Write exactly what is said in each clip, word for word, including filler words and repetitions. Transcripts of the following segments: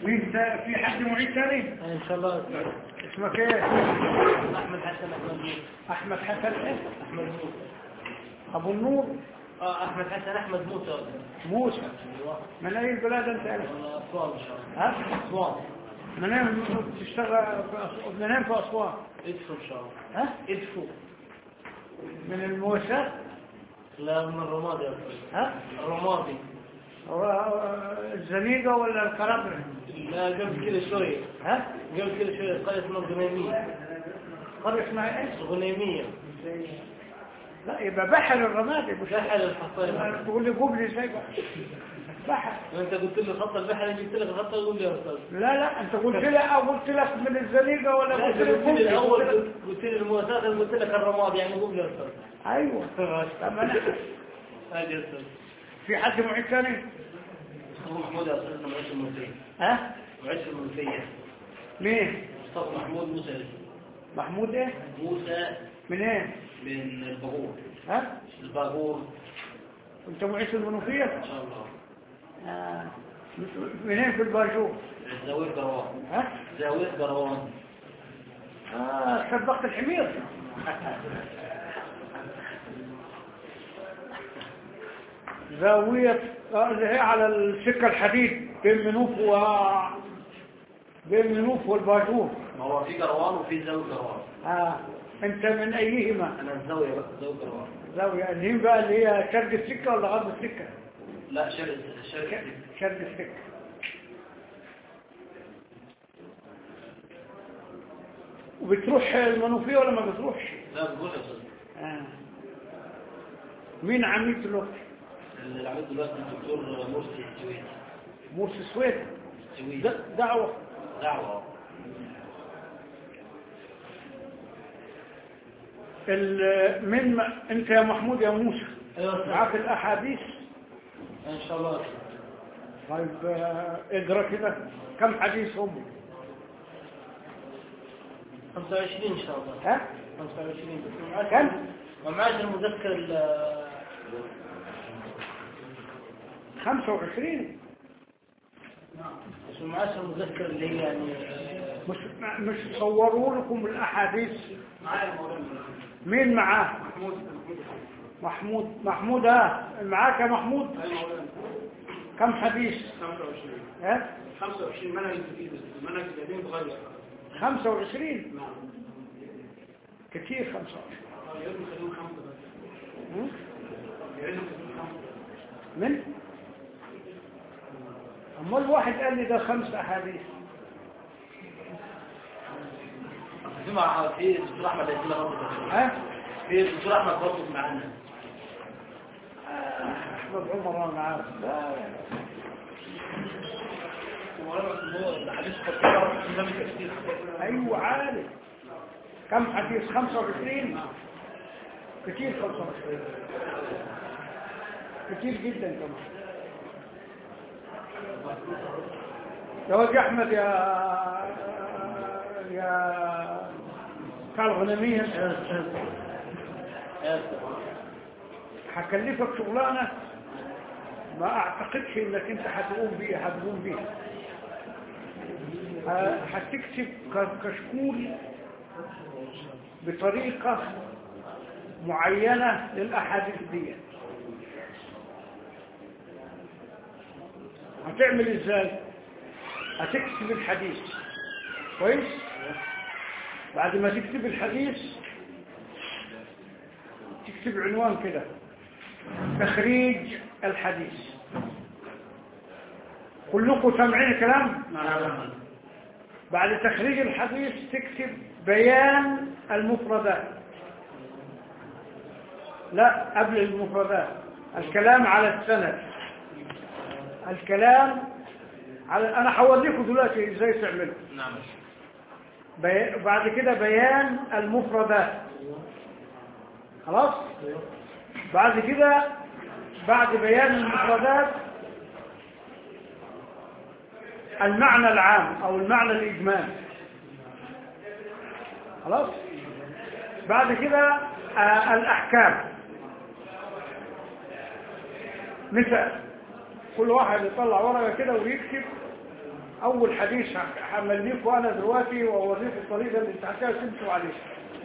مين تا- في حد معيد ثاني؟ ان شاء الله. اسمك ايه؟ احمد حسن احمد موسى. احمد حسن ايه؟ احمد موسى. ابو النور اه احمد حسن احمد موسى. موسى. ايوه. من اي بلاد انت؟ والله اسوان ان شاء الله. ها؟ اسوان. منين تشتغل في أسوان؟ منين في اسوان؟ ادفو ان شاء الله. ها؟ ادفو. من الموسى؟ لا من الرمادي. ها؟ الرمادي. هو الزنيقة ولا القرابرة؟ لا قبل كده شوية. ها؟ قبل كده شوية قرية اسمها الغنيمية. قرية اسمها ايش؟ الغنيمية. لا يبقى بحر الرمادي مش بحر الحصيرة. تقول لي قبلي ازاي بقى؟ بحر. انت قلت لي خط البحر جبت لك الخط يقول لي يا استاذ. لا لا انت قلت لي او قلت لك من الزنيقة ولا لا قلت قلت لي لي قبلي؟ الاول قلت لي المؤسسات قلت لك الرمادي يعني قول لي يا استاذ. ايوه. طب انا هاي يا استاذ. في حد معيد ثاني؟ مصطفى محمود يا استاذ معيش المنوفية. ها؟ معيش المنوفية. مين؟ مصطفى محمود موسى. محمود ايه؟ موسى من ايه؟ من الباغور. ها؟ الباغور. انت معيش المنوفية؟ ان شاء الله. آه. منين في الباجور؟ زاوية قروان. ها؟ زاوية قروان. اه صدقت الحمير. زاوية آه، اللي هي على السكة الحديد بين منوف و بين منوف والباجور. ما هو في قروان وفي زاوية قروان. اه انت من ايهما؟ انا الزاوية بس زاوية قروان. زاوية اللي هي بقى اللي هي شرق السكة ولا غرب السكة؟ لا شرق شرق. شرق السكة. وبتروح المنوفية ولا ما بتروحش؟ لا بقول يا استاذ. آه. مين عميد دلوقتي؟ اللي عملت دلوقتي الدكتور مرسي السويدي. مرسي السويد. السويدي. د- دعوة. دعوة. ال- من ما انت يا محمود يا موسى ايوه معاك الاحاديث؟ ان شاء الله. طيب آه، اقرا كده كم حديث هم؟ خمسة وعشرين ان شاء الله. ها؟ خمسة وعشرين. كم؟ ومعاش المذكر ال- خمسة وعشرين. بس معاش المذكر اللي هي يعني مش مش صوروا لكم الاحاديث؟ معايا المولانا. مين معاه؟ محمود. محمود. محمود ها معاك يا محمود؟ ايوه مولانا. كم حديث؟ خمسة وعشرين. ها؟ خمسة وعشرين منهج جديد. المنهج القديم اتغير. خمسة وعشرين. نعم. كتير خمسة وعشرين. يا ريت نخليهم خمسة بس. هم؟ يا ريت نخليهم خمسة. من؟ امال واحد قال لي ده خمس احاديث. في مع في الدكتور احمد هيجي لنا برضه. ها؟ في الدكتور احمد برضه معانا. آه، احمد عمر انا عارف. لا الحديث خطير من كثير. ايوه عارف. كم حديث؟ خمسة وعشرين. كتير خمسة وعشرين. كتير جدا كمان. يا وجه احمد يا يا بتاع الغنمية هكلفك شغلانة ما اعتقدش انك انت هتقوم بيها هتقوم بيها. ه- هتكتب ك- كشكول بطريقة معينة للأحاديث دي. هتعمل ازاي؟ هتكتب الحديث كويس. بعد ما تكتب الحديث تكتب عنوان كده تخريج الحديث. كلكم سامعين الكلام؟ نعم. بعد تخريج الحديث تكتب بيان المفردات. لا قبل المفردات الكلام على السند. الكلام على انا هوريكم دلوقتي ازاي تعملوا. نعم. بي... بعد كده بيان المفردات. خلاص. بعد كده بعد بيان المفردات المعنى العام او المعنى الاجمالي. خلاص. بعد كده آه الاحكام. مثال كل واحد يطلع ورقه كده ويكتب اول حديث هعمل انا دلوقتي واوريكم الطريقه اللي انت هتمشوا عليها.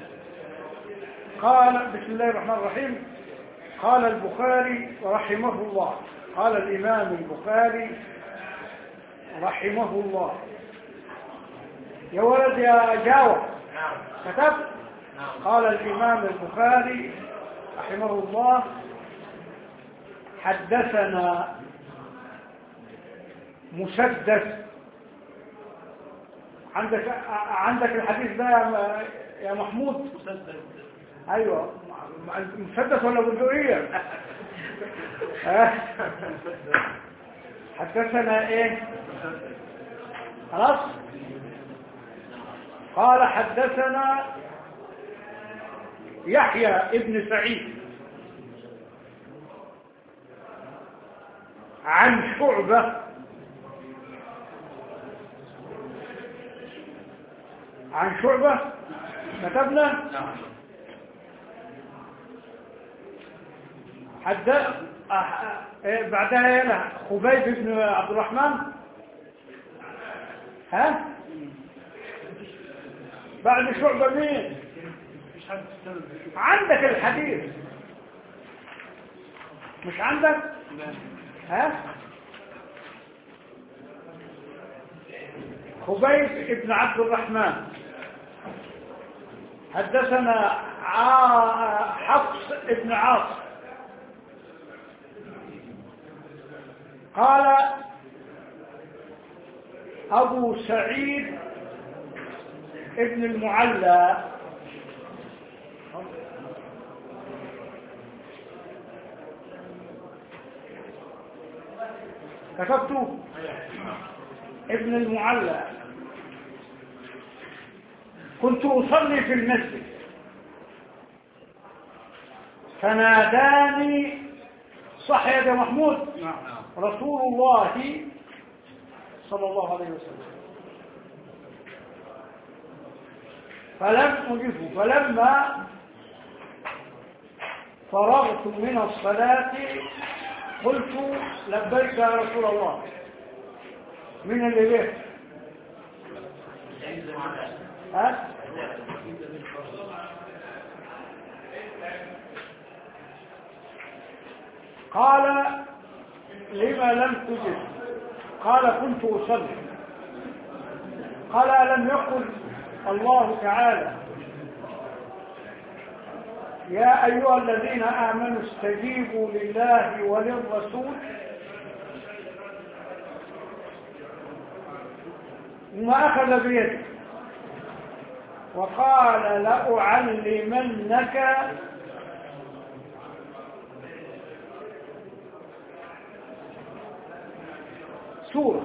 قال بسم الله الرحمن الرحيم. قال البخاري رحمه الله، قال الامام البخاري رحمه الله. يا ولد يا جاوب. كتب. قال الامام البخاري رحمه الله حدثنا مسدد. عندك عندك الحديث ده يا محمود؟ مسدد. ايوه مسدس ولا بندقية؟ حدثنا ايه؟ خلاص. قال حدثنا يحيى ابن سعيد عن شعبة عن شعبة. كتبنا حد أح... بعدها هنا خبيب بن عبد الرحمن. ها بعد شعبة مين؟ عندك الحديث مش عندك؟ ها خبيب بن عبد الرحمن حدثنا حفص بن عاصم قال أبو سعيد ابن المعلى كتبته ابن المعلى كنت أصلي في المسجد فناداني صح يا محمود رسول الله صلى الله عليه وسلم فلم أجبه. فلما فرغت من الصلاة قلت لبيك يا رسول الله. من اللي به؟ ها؟ قال لما لم تجب؟ قال كنت أصلي. قال ألم يقل الله تعالى يا أيها الذين آمنوا استجيبوا لله وللرسول وما أخذ بيده وقال لأعلمنك سورة.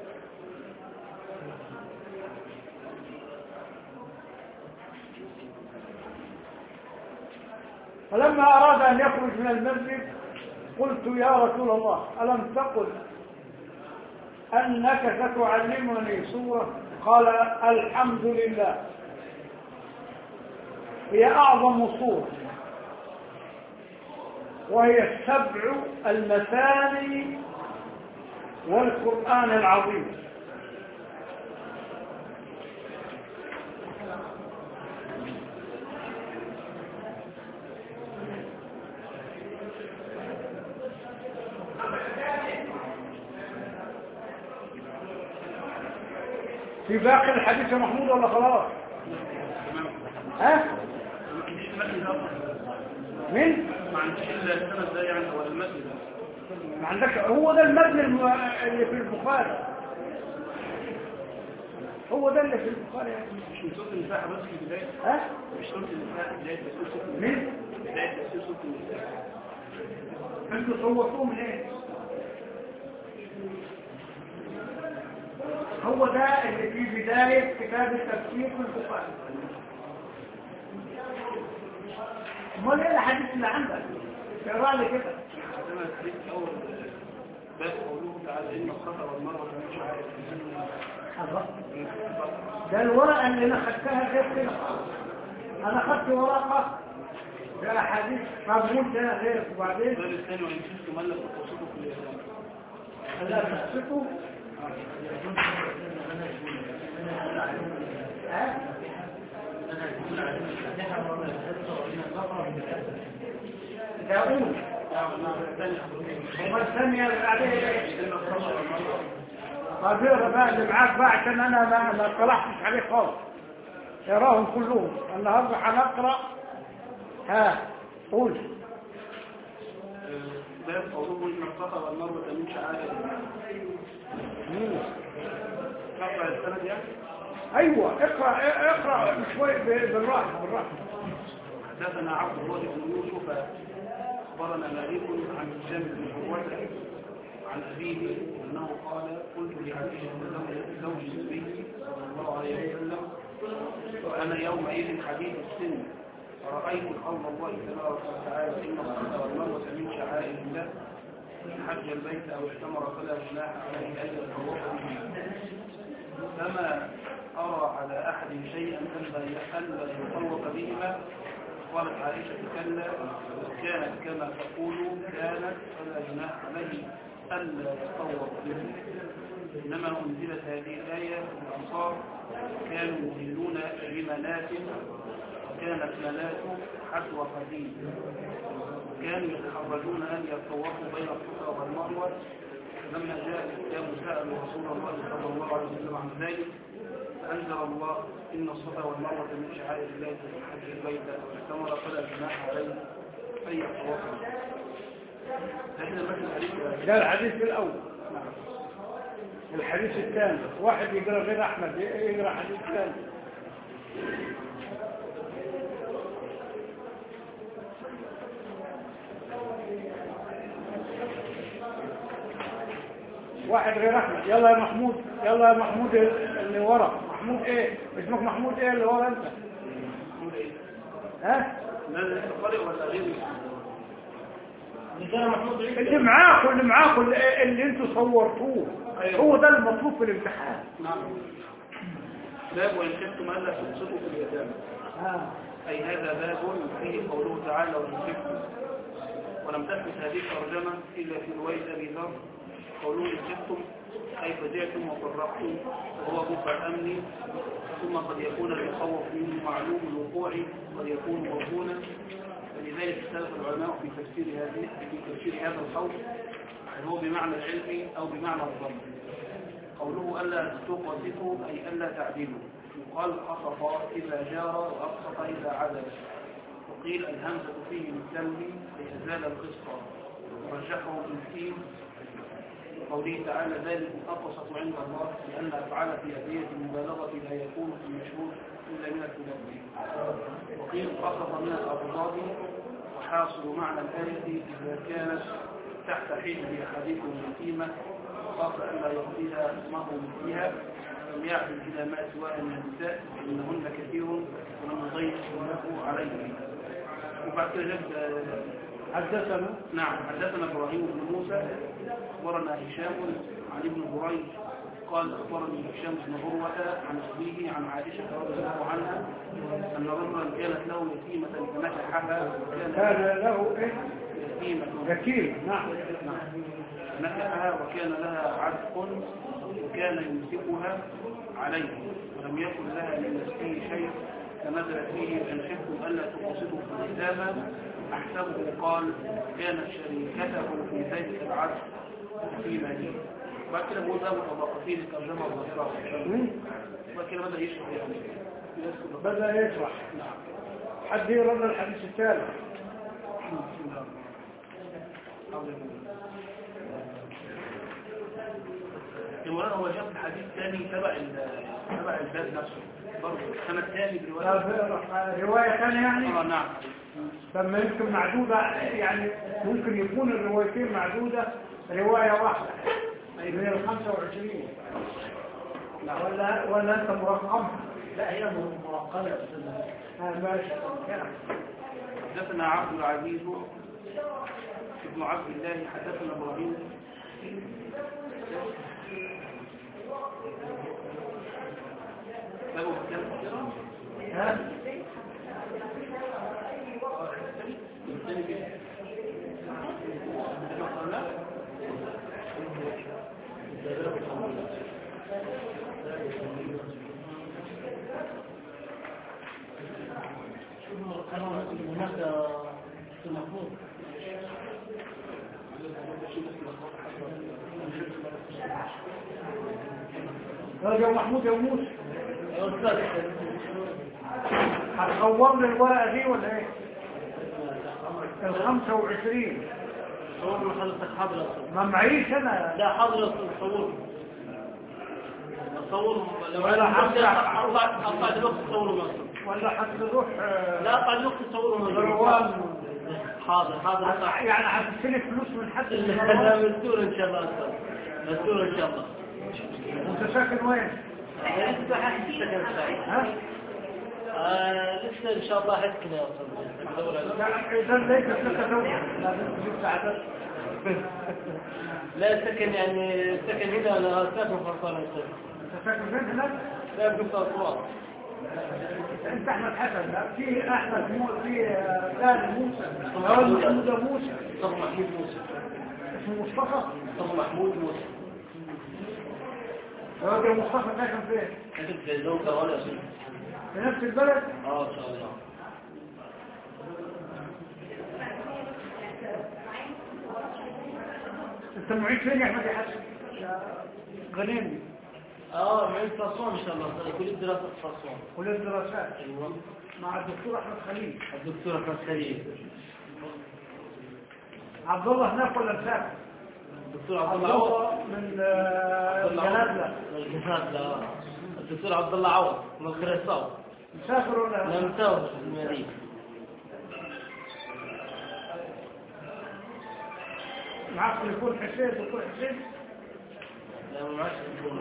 فلما أراد أن يخرج من المسجد قلت يا رسول الله ألم تقل أنك ستعلمني سورة؟ قال الحمد لله هي أعظم سورة وهي السبع المثاني والقرآن العظيم. في باقي الحديث يا محمود ولا خلاص؟ ها؟ مين؟ ما عندكش الا السند ده يعني هو المتن ده. ما عندكش. هو ده المتن اللي في البخاري. هو ده اللي في البخاري يعني. مش من سورة النساء بس في البداية. ها؟ مش سورة النساء بداية تفسير سورة النساء. مين؟ بداية تفسير سورة النساء. انتوا صوتوه من ايه؟ هو ده اللي في بداية كتاب التفسير في البخاري. امال ايه الحديث اللي عندك؟ اقرا لي كده. عندنا الحديث الاول باب قوله تعالى ان الصفا والمروه مش عارف. ده الورقه اللي انا خدتها غير كده. انا خدت ورقه ده حديث مضمون ده غير. وبعدين الباب الثاني وان شئتم الا تقصدوا في الاسلام. لا تقصدوا يقول الثانية هو الثانية اللي بعدين ايه؟ إن الخطأ والمرض طب اقرا بقى اللي معاك بقى عشان انا ما ما اطلعتش عليه خالص. اقراهم كلهم النهارده هنقرا. ها قول. باب قوله إن الصفا والمروة من شعائر الله. مم. نقرأ السند يعني. ايوه اقرا اقرا شوي بالراحه بالراحه. حدثنا عبد الله بن يوسف أخبرنا مالك عن هشام بن عروة عن أبيه أنه قال قلت لعائشة زوج النبي صلى الله عليه وسلم وأنا يومئذ حديث السن فرأيت قول الله تبارك وتعالى إن الصفا والمروة من شعائر الله من حج البيت أو اعتمر فلا جناح عليه أن يتطوف به فما أرى على أحد شيئا ألا يطوف بهما. قالت عائشة كلا كانت كما تقول كانت فلا جناح عليه ألا يتطوف به. إنما أنزلت هذه الآية في الأنصار كانوا يهلون بمنات وكانت منات حسو قديم كانوا يتحرجون أن يتطوفوا بين الصفا والمروة. لما جاء الإسلام سألوا رسول الله صلى الله عليه وسلم عن ذلك فأنزل الله إن الصفا والمروة من شعائر الله في حج البيت واعتمر فلا جناح عليه أن يتطوف. ده الحديث الأول. الحديث الثاني واحد يقرأ غير أحمد يقرأ حديث ثاني. واحد غير أحمد. يلا يا محمود يلا يا محمود اللي ورا. محمود ايه اسمك؟ محمود ايه اللي ورا انت؟ محمود ايه؟ ها؟ لا القارئ ولا غيره؟ اللي معاكم اللي معاكم اللي, اللي انتوا صورتوه. أيوة. هو ده المطلوب في الامتحان. نعم. باب وإن خفتم ألا تقسطوا في اليتامى. آه. أي هذا باب فيه قوله تعالى وإن خفتم. ولم تثبت هذه الترجمة إلا في رواية أبي ذر قوله إن خفتم أي فزعتم وفرقتم وهو باب الأمن ثم قد يكون المخوف منه معلوم الوقوع قد يكون موجودا. فلذلك اختلف العلماء في تفسير هذه في تفسير هذا الخوف هل هو بمعنى العلم أو بمعنى الظن. قوله ألا تقسطوا أي ألا تعدلوا يقال قسط إذا جار وأقسط إذا عدل. وقيل الهمزة فيه بالتنوين أي أزال القسط ورجحه بالتين قوله تعالى ذلك أقسط عند الله لأن أفعال في أدية المبالغة لا يكون في المشهور إلا من التنبيه. وقيل قسط من الأبضاد وحاصل معنى الآية إذا كانت تحت حجب أحدكم يتيمة خاف ألا يعطيها مهر فيها لم يعدل إلى ما سواء من النساء إنهن كثير ولم يضيق له عليه. وبعد كده حدثنا نعم حدثنا إبراهيم بن موسى أخبرنا هشام عن ابن بريد قال أخبرني هشام بن عروة عن أبيه عن عائشة رضي الله عنها أن رجلا كانت له يتيمة فنكحها كان له إيه؟ يتيمة يتيمة نعم نكحها وكان لها عتق وكان يمسكها عليه ولم يكن لها من نفسه شيء فنزل فيه أن خفتم ألا تقسطوا في اليتامى أحسبه قال كانت شريكته في ذلك العتق في ماليه. بعد كده بقول ده متضاقفين الترجمة الظاهرة بعد كده بدأ يشرح يعني بدأ يشرح. نعم. حد يرد الحديث الثالث. المرأة هو جاب الحديث الثاني تبع تبع الباب نفسه برضه السنة الثاني برواية رواية ثانية يعني؟ اه نعم. فما يمكن معدودة يعني ممكن يكون الروايتين معدودة رواية واحدة من الخمسة وعشرين ولا ولا أنت مرقمها؟ لا هي مرقمة يا أستاذ. ها ماشي. حدثنا عبد العزيز ابن عبد الله حدثنا إبراهيم بابه بكلام ها؟ هناك المفروض يا محمود يا موسى هتصور لي الورقة دي ولا ايه؟ الخمسة وعشرين صور من حضرتك حاضر ما معيش انا. لا حاضر صور صور لو ولا حضرتك اطلع اطلع دلوقتي صوروا مصر ولا هتروح لا اطلع دلوقتي صوروا مصر مروان. حاضر حاضر يعني هتستلف فلوس من حد من لا مروان؟ مستور ان شاء الله استاذ مستور ان شاء الله. انت ساكن وين؟ لسه حسكن ها؟ لسه ان شاء الله حسكن يا استاذ. اذا ليس لك زوجة لازم تجيب ساعدك. لا سكن يعني سكن هنا انا ساكن في اسوان. انت ساكن فين هناك؟ لا في اسوان. انت احمد حسن. لا في احمد مو في ثاني موسى محمود موسى مصطفى محمود موسى اسمه مصطفى مصطفى محمود موسى. راجل مصطفى ساكن فين؟ ساكن في الزوجة ولا شيء في نفس البلد؟ اه ان شاء الله. انت معيد فين يا احمد يا حسن؟ غنيمي. اه معيد في اسوان ان شاء الله. كلية دراسة في اسوان. كلية الدراسات ايوه مع الدكتور احمد خليل. الدكتور احمد خليل. عبد الله هناك ولا مسافر؟ الدكتور عبد عبد الله عوض الله من آه، الجنازلة. الجنازلة. الدكتور عبد الله عوض من الخريصاوي. مسافر ولا لا مسافر في المدينة. معك يكون حسين دكتور حسين؟ لا ما معش يكون.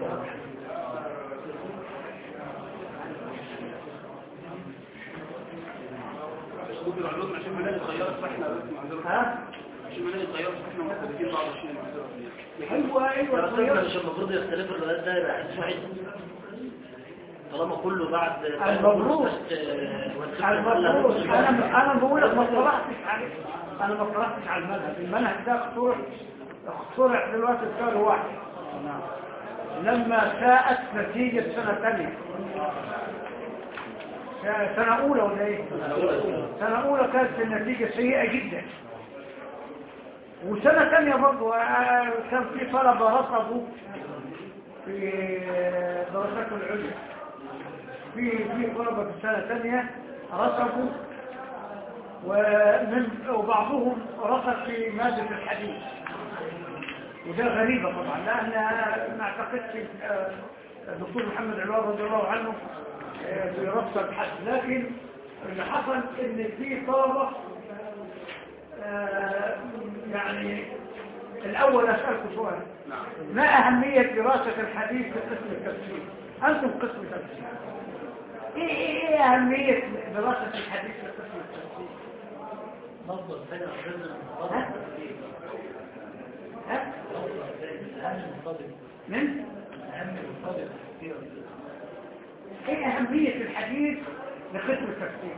اسلوب العلوم عشان ملاقي الطيارة فاحنا بس معذرة. ها؟ عشان ملاقي الطيارة فاحنا محتاجين بعض الشيء معذرة. ايوه ايوه لا الطيارة. مش المفروض يختلف الرئيس ده يبقى حديث واحد طالما كله بعد المبروك المبروك انا انا بقول لك ما اطلعتش عليه. انا ما اطلعتش على المنهج. المنهج ده اخترع اخترع دلوقتي بشهر واحد لما ساءت نتيجة سنة ثانية. سنة أولى ولا إيه؟ سنة أولى كانت النتيجة سيئة جدا. وسنة ثانية برضو كان في طلبة رفضوا في دراسات العليا. في في طلبة في السنة الثانية رسبوا ومن وبعضهم رسب في مادة الحديث. وده غريبة طبعا لأن ما اعتقدش الدكتور محمد علوان رضي الله عنه بيرسب حد. لكن اللي حصل ان في طلبة يعني الأول أسألكم سؤال. ما أهمية دراسة الحديث في قسم التفسير؟ أنتم قسم تفسير. إيه, إيه, إيه أهمية دراسة الحديث في قسم التفسير؟ نظر سنة ها؟ ها؟ من؟ ايه اهمية الحديث لقسم التفسير؟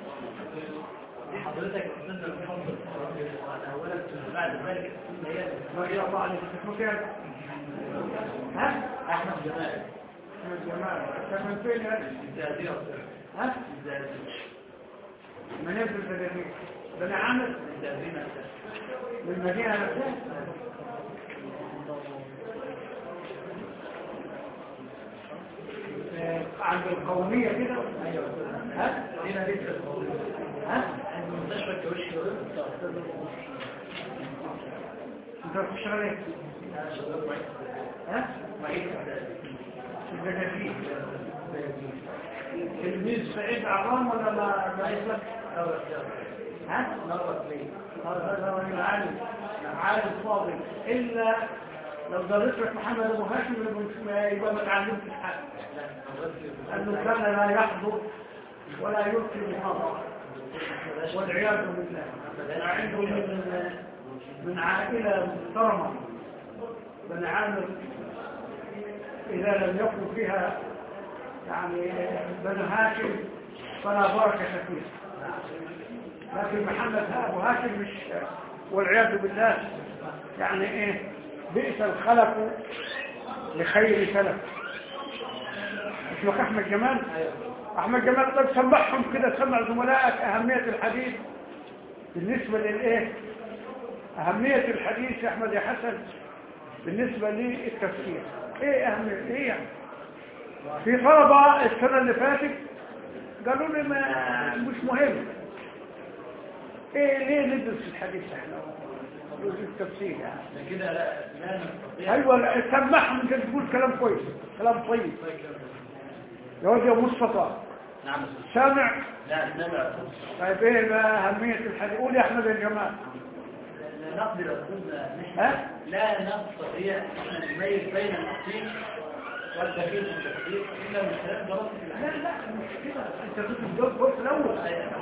حضرتك استنى الفضل اولا بعد ذلك رضي الله عنك اسمه كام؟ ها؟ احمد جمال. احمد جمال. انت من فين هذا؟ الزهدية. ها؟ من يبدو الزهدية؟ بني عامر؟ من المدينة نفسها؟ عند القومية كده؟ ها؟ ها؟ مستشفى الجوشي. انت بتشتغل ايه؟ ها؟ الزجاجين. تلميذ سعيد عرام ولا ما ما يسلك؟ ها؟ هذا راجل عالم عالم فاضل. الا لو درست لك محمد ابو هاشم يبقى ما تعلمتش حاجه. لانه كان لا يحضر ولا يلقي محاضره والعياذ بالله. انا عنده من من عائله محترمه بني عامر اذا لم يكن فيها يعني بني هاشم فلا بركه فيها. لكن محمد ابو هاشم مش والعياذ بالله يعني ايه بئس الخلف لخير سلف. اسمك احمد جمال؟ احمد جمال. طيب سمعهم كده سمع زملائك اهمية الحديث بالنسبة للايه اهمية الحديث يا احمد يا حسن بالنسبة للتفسير. ايه اهمية ايه يعني في طلبة السنة اللي فاتت قالوا لي ما مش مهم. ايه ليه ندرس الحديث احنا التفسير يعني كده لا لا نستطيع. ايوه سمعهم انت تقول كلام كويس كلام طيب يا واد يا مصطفى. نعم سامع؟ لا سمع. طيب ايه بقى اهميه الحديث؟ قول يا احمد يا جماعه. لا نقدر أن نحن ها؟ لا نستطيع أن نميز بين الأصيل والدخيل في التفسير إلا من خلال دراسة لا لا مش كده انت كنت بتقول في الاول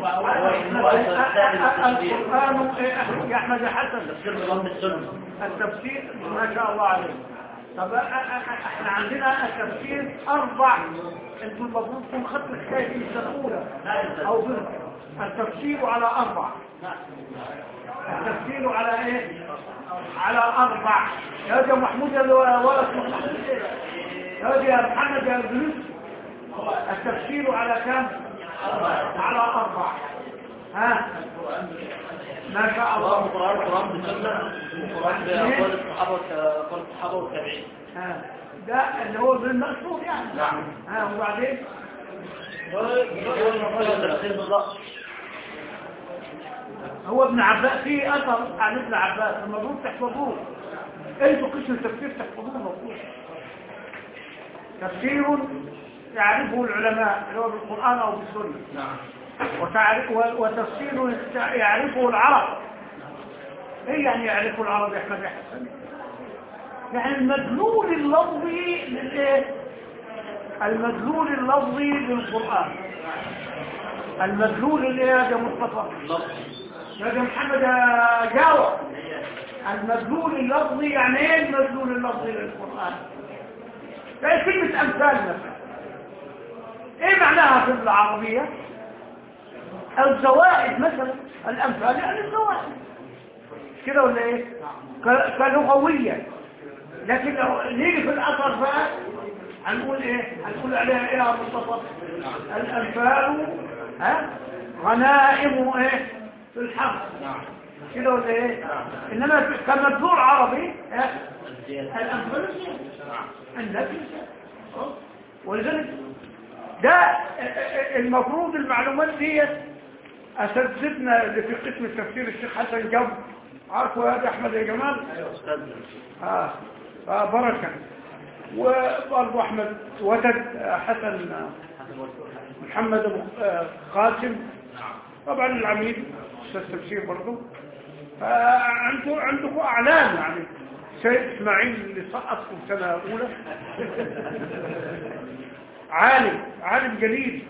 القرآن يا احمد يا حسن تفسير بضم السنة. التفسير ما شاء الله عليك. طب احنا عندنا التفسير اربع انتم المفروض تكون خدت الحكايه دي السنه الاولى او ضمن التفسير على اربع. التفسير على ايه؟ على اربع. يا واد يا محمود يا ولد محمود يا واد يا محمد يا ابن التفسير على كم؟ على اربع. ها ما شاء الله. القرآن القرآن بالسنة القرآن بأقوال الصحابة وأقوال الصحابة والتابعين. ها ده اللي هو بالمقصود يعني. نعم. ها وبعدين هو ابن عباس في اثر عن ابن عباس المفروض تحفظوه. انتوا قسم التفسير تحفظوه المفروض. تفسير يعرفه العلماء اللي هو بالقرآن او بالسنة. نعم. وتعرف وتفسير يعرفه العرب. ايه يعني يعرفه العرب يا احمد يا حسن؟ يعني المدلول اللفظي للايه؟ المدلول اللفظي للقرآن. المدلول اللي يا مصطفى يا محمد جاوب. المدلول اللفظي يعني ايه المدلول اللفظي للقرآن؟ زي كلمة امثال مثلا. ايه معناها في العربية؟ الزوائد مثلا. الامثال يعني الزوائد كده ولا ايه؟ كلغوية. لكن لو نيجي في الاثر بقى هنقول ايه؟ هنقول عليها ايه يا مصطفى؟ الانفال ها غنائم ايه في الحرب كده ولا ايه؟ انما كمدلول عربي الانفال النفي. ولذلك ده المفروض المعلومات دي اساتذتنا اللي في قسم التفسير الشيخ حسن جاب عارفوا يا احمد يا جمال. ايوه استاذ. اه اه بركه. وبرضه احمد وتد حسن محمد ابو قاسم طبعا العميد استاذ تفسير برضه. فعنده عندكم اعلام يعني سيد اسماعيل اللي سقط في سنه اولى عالم عالم جليل.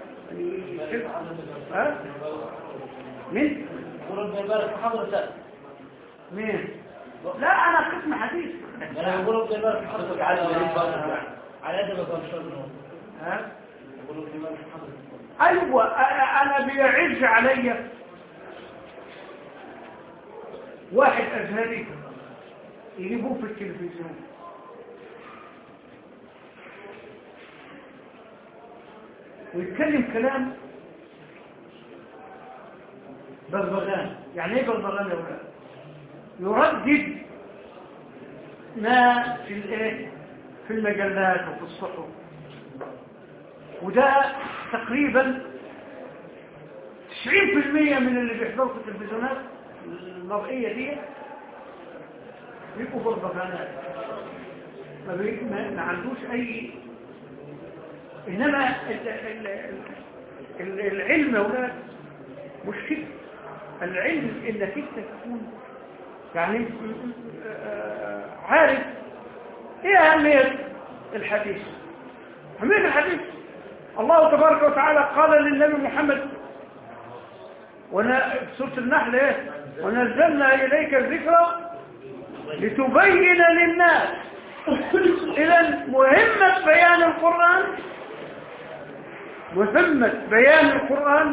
ها مين؟ يقولون بيبارك حضرتك. مين؟ لا انا قسم حديث. انا يقولون بيبارك حضرتك على على ادب الشرطه. ها يقولون بيبارك حضرتك. ايوه انا بيعز عليا واحد ازهري يجيبوه في التلفزيون ويتكلم كلام بغبغان. يعني ايه بغبغان يا ولاد؟ يردد ما في الايه في المجلات وفي الصحف. وده تقريبا تسعين بالمئة من اللي بيحضروا في التلفزيونات المرئية دي بيبقوا بغبغانات ما, بي... ما... ما عندوش اي. انما ال... ال... ال... العلم يا ولاد مش كده. العلم انك انت تكون يعني عارف ايه اهميه الحديث. اهميه الحديث الله تبارك وتعالى قال للنبي محمد وانا سوره النحل ايه ونزلنا اليك الذكر لتبين للناس. اذا مهمه بيان القران مهمه بيان القران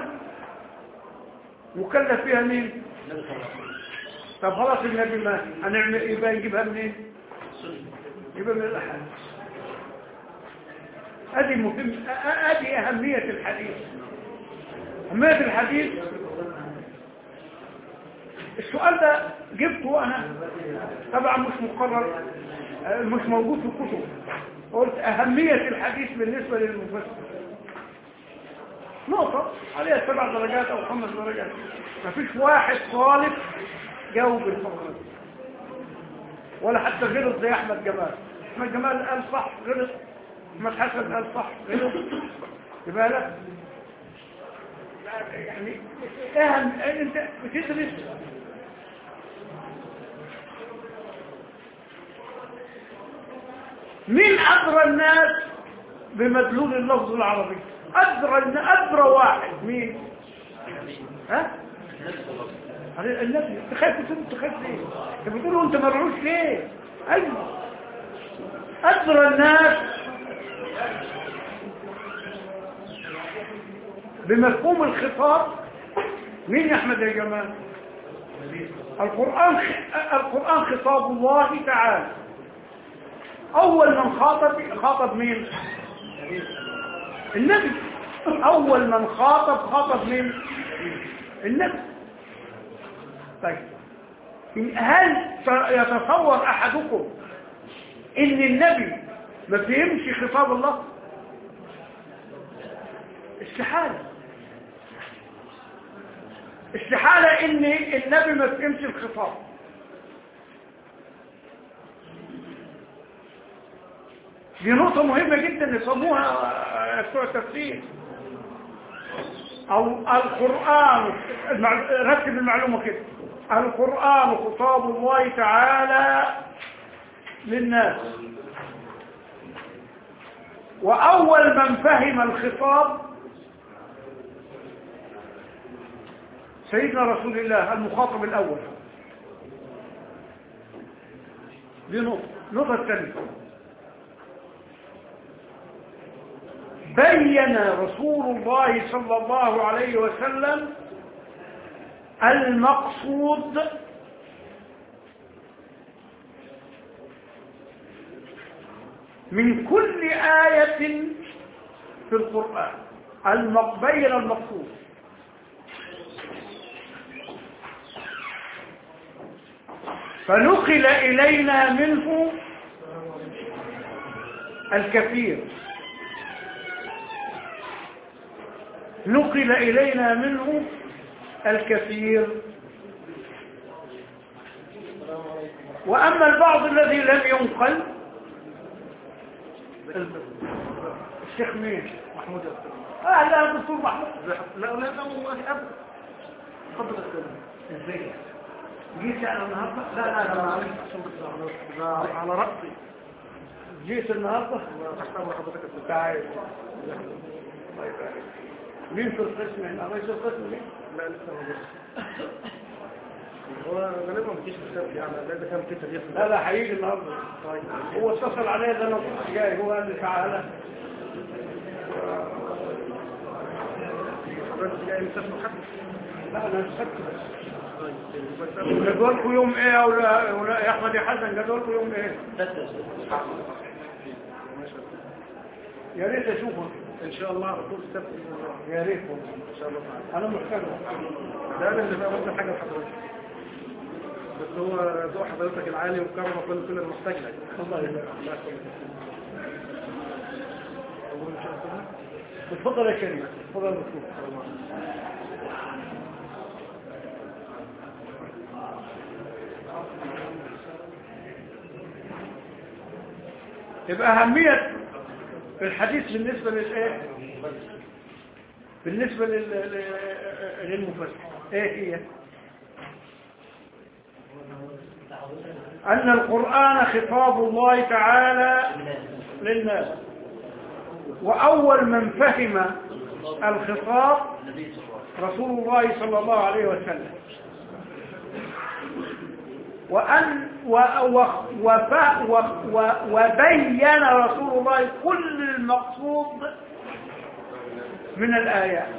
مكلف فيها مين؟ طب خلاص النبي ما هنعمل يبقى نجيبها منين؟ يبقى من الاحاديث. هذه مهم هذه اهميه الحديث. اهميه الحديث السؤال ده جبته انا طبعا مش مقرر مش موجود في الكتب. قلت أهمية الحديث بالنسبة للمفسر نقطة عليها سبع درجات أو خمس درجات. ما فيش واحد طالب جاوب الفقرة ولا حتى غلط زي أحمد جمال. أحمد جمال قال صح غلط، أحمد حسن قال صح غلط. يبقى لك يعني اهم انت بتدرس مين أدرى الناس بمدلول اللفظ العربي؟ أدرى أدرى واحد مين؟ ها؟ النبي. تخاف تخاف ليه؟ انت بتقولوا انت مرعوش ليه؟ ايوه أدرى الناس بمفهوم الخطاب مين يا احمد يا جمال؟ القرآن القرآن خطاب الله تعالى. أول من خاطب خاطب مين؟ النبي. أول من خاطب خاطب مين؟ النبي. طيب هل يتصور أحدكم إن النبي ما فهمش خطاب الله؟ استحالة. استحالة إن النبي ما فهمش الخطاب. دي نقطة مهمة جدا يسموها بتوع التفسير. أو القرآن، ركب المعلومة كده، القرآن خطاب الله تعالى للناس، وأول من فهم الخطاب سيدنا رسول الله المخاطب الأول. دي نقطة. النقطة الثانية، بين رسول الله صلى الله عليه وسلم المقصود من كل آية في القرآن. بين المقصود. فنقل إلينا منه الكثير نقل إلينا منه الكثير وأما البعض الذي لم ينقل، الشيخ مين؟ محمود اه لا الدكتور محمود. لا لا لا والله ابدا. تفضل ازاي جيت انا النهارده؟ لا لا لا معلش عشان على رأسي. جيت النهارده احسن حضرتك تعال. الله يبارك. مين في القسم هنا؟ رئيس القسم مين؟ لا لسه ما جاش. هو غالبا ما فيش كتاب يعني لازم كان كتاب يفهم. لا لا هيجي النهارده. طيب هو اتصل عليا ده انا كنت جاي، هو قال لي تعالى. حضرتك جاي من سفر حد؟ لا انا مسكت بس. جدولكم يوم ايه يا ولا يا احمد يا حسن؟ جدولكم يوم ايه؟ يا ريت اشوفه ان شاء الله على طول السبت. يا ريت ان شاء الله تعالى. انا محتاج ده انا اللي بقى حاجه لحضرتك، بس هو ذوق حضرتك العالي وكرم كل كل المحتاج لك. الله يبارك. الله يخليك. اتفضل يا كريم. اتفضل يا دكتور. يبقى أهمية الحديث بالنسبة للإيه؟ بالنسبة للمفسر إيه هي؟ أن القرآن خطاب الله تعالى للناس، وأول من فهم الخطاب رسول الله صلى الله عليه وسلم، وأن و و و و وبين رسول الله كل المقصود من الآيات،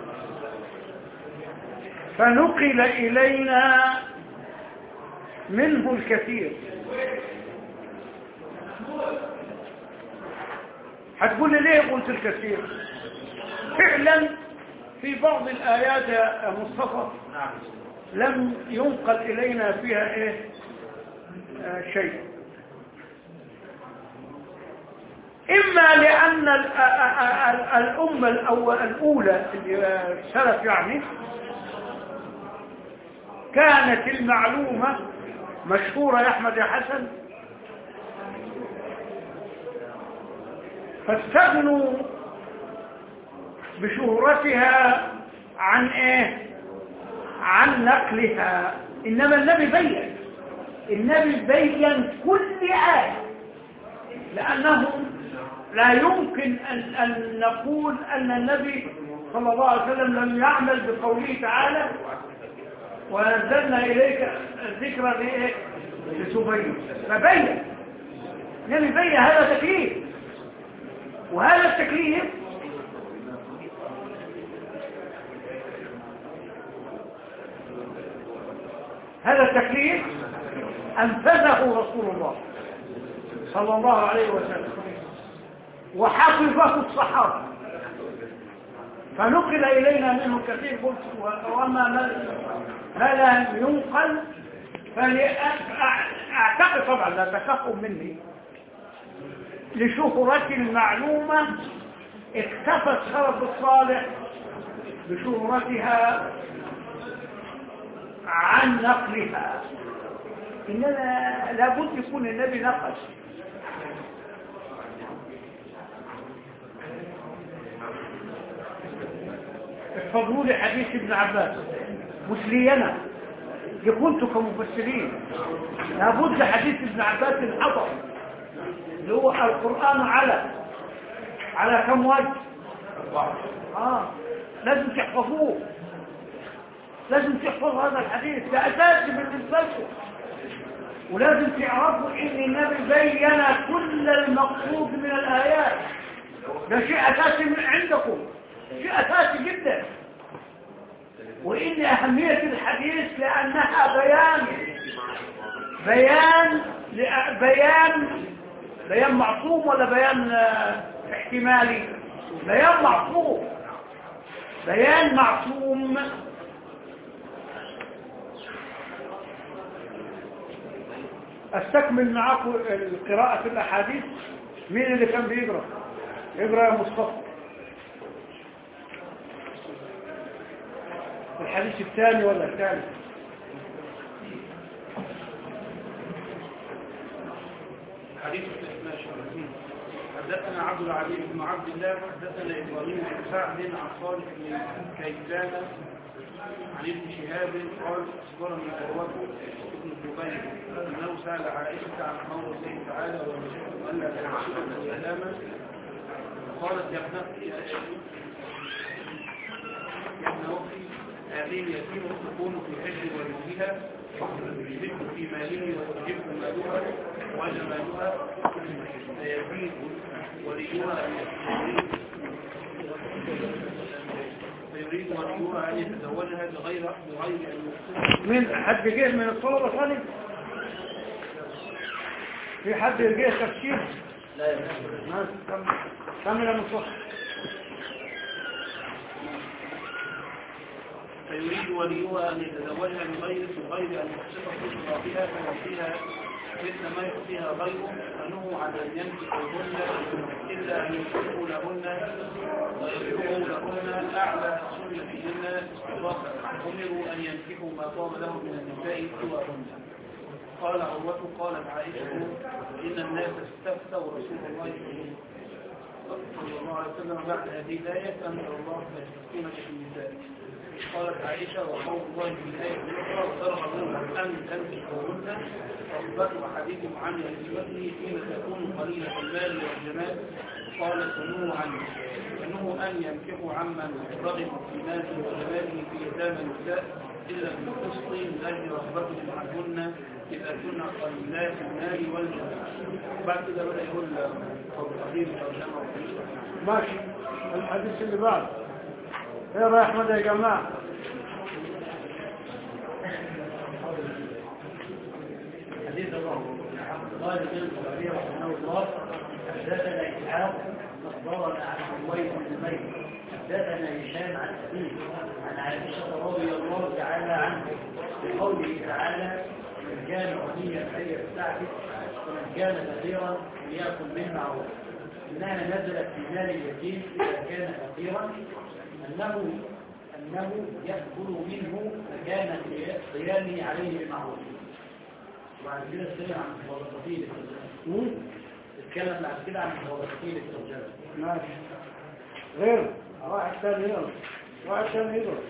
فنقل إلينا منه الكثير. هتقول لي ليه قلت الكثير؟ فعلا في بعض الآيات يا مصطفى لم ينقل إلينا فيها إيه؟ آه شيء. إما لأن الأمة الأولى السلف يعني كانت المعلومة مشهورة يا أحمد يا حسن، فاستغنوا بشهرتها عن إيه؟ عن نقلها. إنما النبي بين النبي بين كل آية، لأنه لا يمكن أن, أن نقول أن النبي صلى الله عليه وسلم لم يعمل بقوله تعالى ونزلنا إليك ذكرى لتبين. فبين النبي بين هذا تكليف، وهذا التكليف هذا التكليف أنفذه رسول الله صلى الله عليه وسلم وحفظه الصحابة، فنقل إلينا منه كثير. قلت وما ما لا ينقل فأعتقد طبعا لا تخافوا مني لشهرة المعلومة اكتفى السلف الصالح بشهرتها عن نقلها. إنما لابد يكون النبي نقل. احفظوا لي حديث ابن عباس مسلينا كنتم كمفسرين، لابد حديث ابن عباس الحضر اللي هو القرآن على على كم وجه؟ آه لازم تحفظوه، لازم تحفظوا هذا الحديث، ده أساسي بالنسبة لكم. ولازم تعرفوا ان النبي بين كل المقصود من الآيات، ده شيء أساسي من عندكم، شيء أساسي جدا. وإن أهمية الحديث لأنها بيان بيان بيان بيان معصوم ولا بيان احتمالي؟ بيان معصوم، بيان معصوم. استكمل معاكم القراءة في الأحاديث. مين اللي كان بيقرأ؟ اقرأ يا مصطفى الحديث الثاني ولا الثالث؟ حديث ماشي. حدثنا عبد العزيز بن عبد الله حدثنا ابراهيم بن سعد عن صالح بن كيسان عن ابن شهاب قال اخبرني عروه بن الزبير انه سال عائشه عن قول الله تعالى ومشهد الا تنسوا اليتامى قالت يا ابن يا ابن اختي هذه اليتيم تكون في حجر ولدها يشرك في ماله وتجب مالها وجمالها فيزيد وليها ان فيريد وليها ان يتزوجها بغير بغير ان يقصد. من حد جه من الطلبه ثاني؟ في حد جه تفسير؟ لا يا كم كمل المصطفى. فيريد وليها أن يتزوجها بغير بغير أن يحسق خطبها بها فيعطيها مثل ما يعطيها غيره، فنهوا عن أن ينكحوهن إلا أن ينكحوا لهن ويبلغوا لهن أعلى سنتهن استضافة. أمروا أن ينكحوا ما طاب لهم من النساء سواهن. قال عروة قالت عائشة إن الناس استفتوا رسول الله صلى الله عليه وسلم بعد هذه الآية فأنزل الله فيستفتونك في النساء. قالت عائشة وقول الله في الآية الأخرى وترغبون أن تنكحوهن فأثبتوا أحاديثهم عن نسبته حين تكون قليلة المال والجمال. قالت فنهوا عنه فنهوا أن ينكحوا عمن رغب في ماله وجماله في يتامى النساء إلا بالقسط من أجل رغبتهم عنهن إذا كنا قليلات المال والجمال. بعد كده بدأ يقول الحديث ترجمة ماشي. الحديث اللي بعد يا احمد يا جماعه. حديث الله قال ابن الزبير رحمه الله حدثنا اسحاق اخبرنا عن حويس بن زيد حدثنا هشام عن ابيه عن عائشه رضي الله تعالى عنها بقوله تعالى من كان غنيا فليستعفف ومن كان فقيرا فليأكل بالمعروف. إنها نزلت في مال اليتيم إذا كان فقيرا أنه أنه يأكل منه مكان قيامه عليه بالمعروف. وبعد كده اتكلم عن موظفين الترجمة. اتكلم بعد كده عن موظفين الترجمة. ماشي. غير واحد ثاني يضرب واحد ثاني يضرب.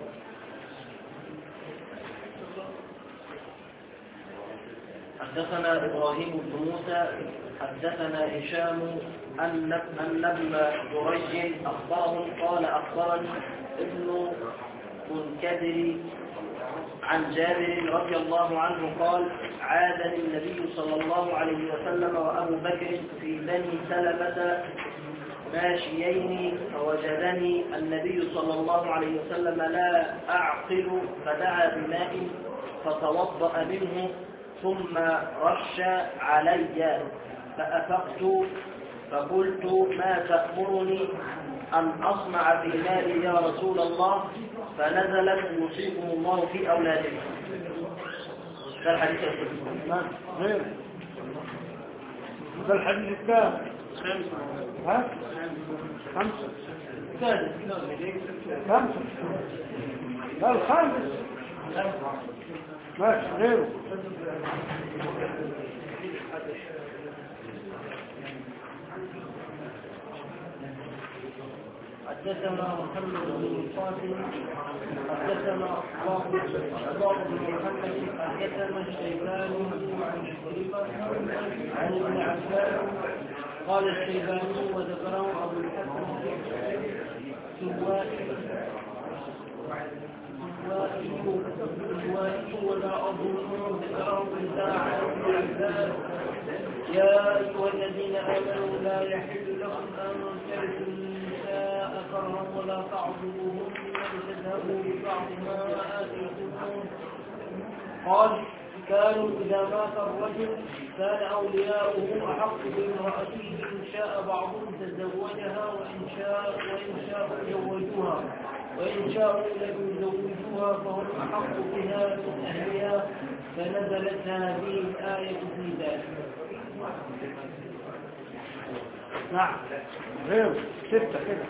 حدثنا إبراهيم بن موسى حدثنا هشام أن أن ابن جريج أخبرهم قال أخبرني ابن منكدر عن جابر رضي الله عنه قال عادني النبي صلى الله عليه وسلم وأبو بكر في بني سلمة ماشيين فوجدني النبي صلى الله عليه وسلم لا أعقل فدعا بماء فتوضأ منه ثم رش علي فأفقت فقلت ما تأمرني أن أصنع في مالي يا رسول الله فنزلت يوصيكم الله في أولادكم. ده الحديث نعم غير ده الحديث الثاني ها خمسة ثالث خمسة ده الخامس ماشي غيره حدثنا محمد بن القاسم حدثنا أخبار بن محمد حدثنا الشيباني عن شريفة عن ابن عباس قال الشيباني وذكره أبو الحسن سوائي سوائي ولا أظن ذكره إلا عن ابن عباس يا أيها الذين آمنوا لا يحل لكم أن ترثوا كرها ولا تعضلوهن لتذهبوا ببعض ما آتيتموهن. قال كانوا إذا مات الرجل كان أولياؤه أحق بامرأته إن شاء بعضهم تزوجها وإن شاء وإن شاءوا زوجوها وإن شاءوا لم يزوجوها فهم أحق بها من أهلها فنزلت هذه الآية في ذلك. نعم غير ستة كده.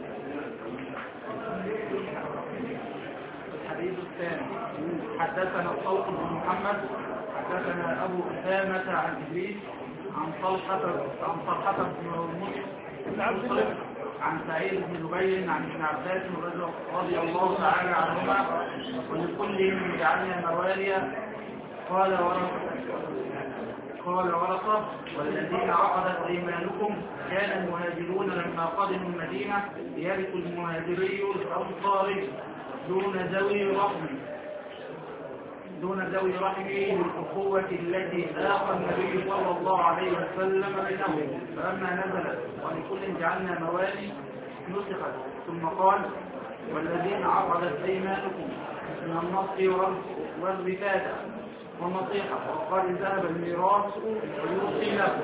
الحديث الثاني حدثنا الصوت بن محمد حدثنا أبو أسامة عن إدريس عن طلحة عن طلحة بن مسلم عن سعيد بن جبير عن ابن عباس رضي الله تعالى عنهما ولكلهم جعلنا مواليا. قال ورقة قال ورقة والذين عقدت أيمانكم كان المهاجرون لما قدموا المدينة يرث المهاجري الأنصاري دون ذوي رحم دون ذوي رحم للأخوة التي ساق النبي صلى الله عليه وسلم بينهم. فلما نزلت ولكل جعلنا موالي نسخت ثم قال والذين عقدت أيمانكم من النصر والرفادة والنصيحة وقال ذهب الميراث ويوصي له.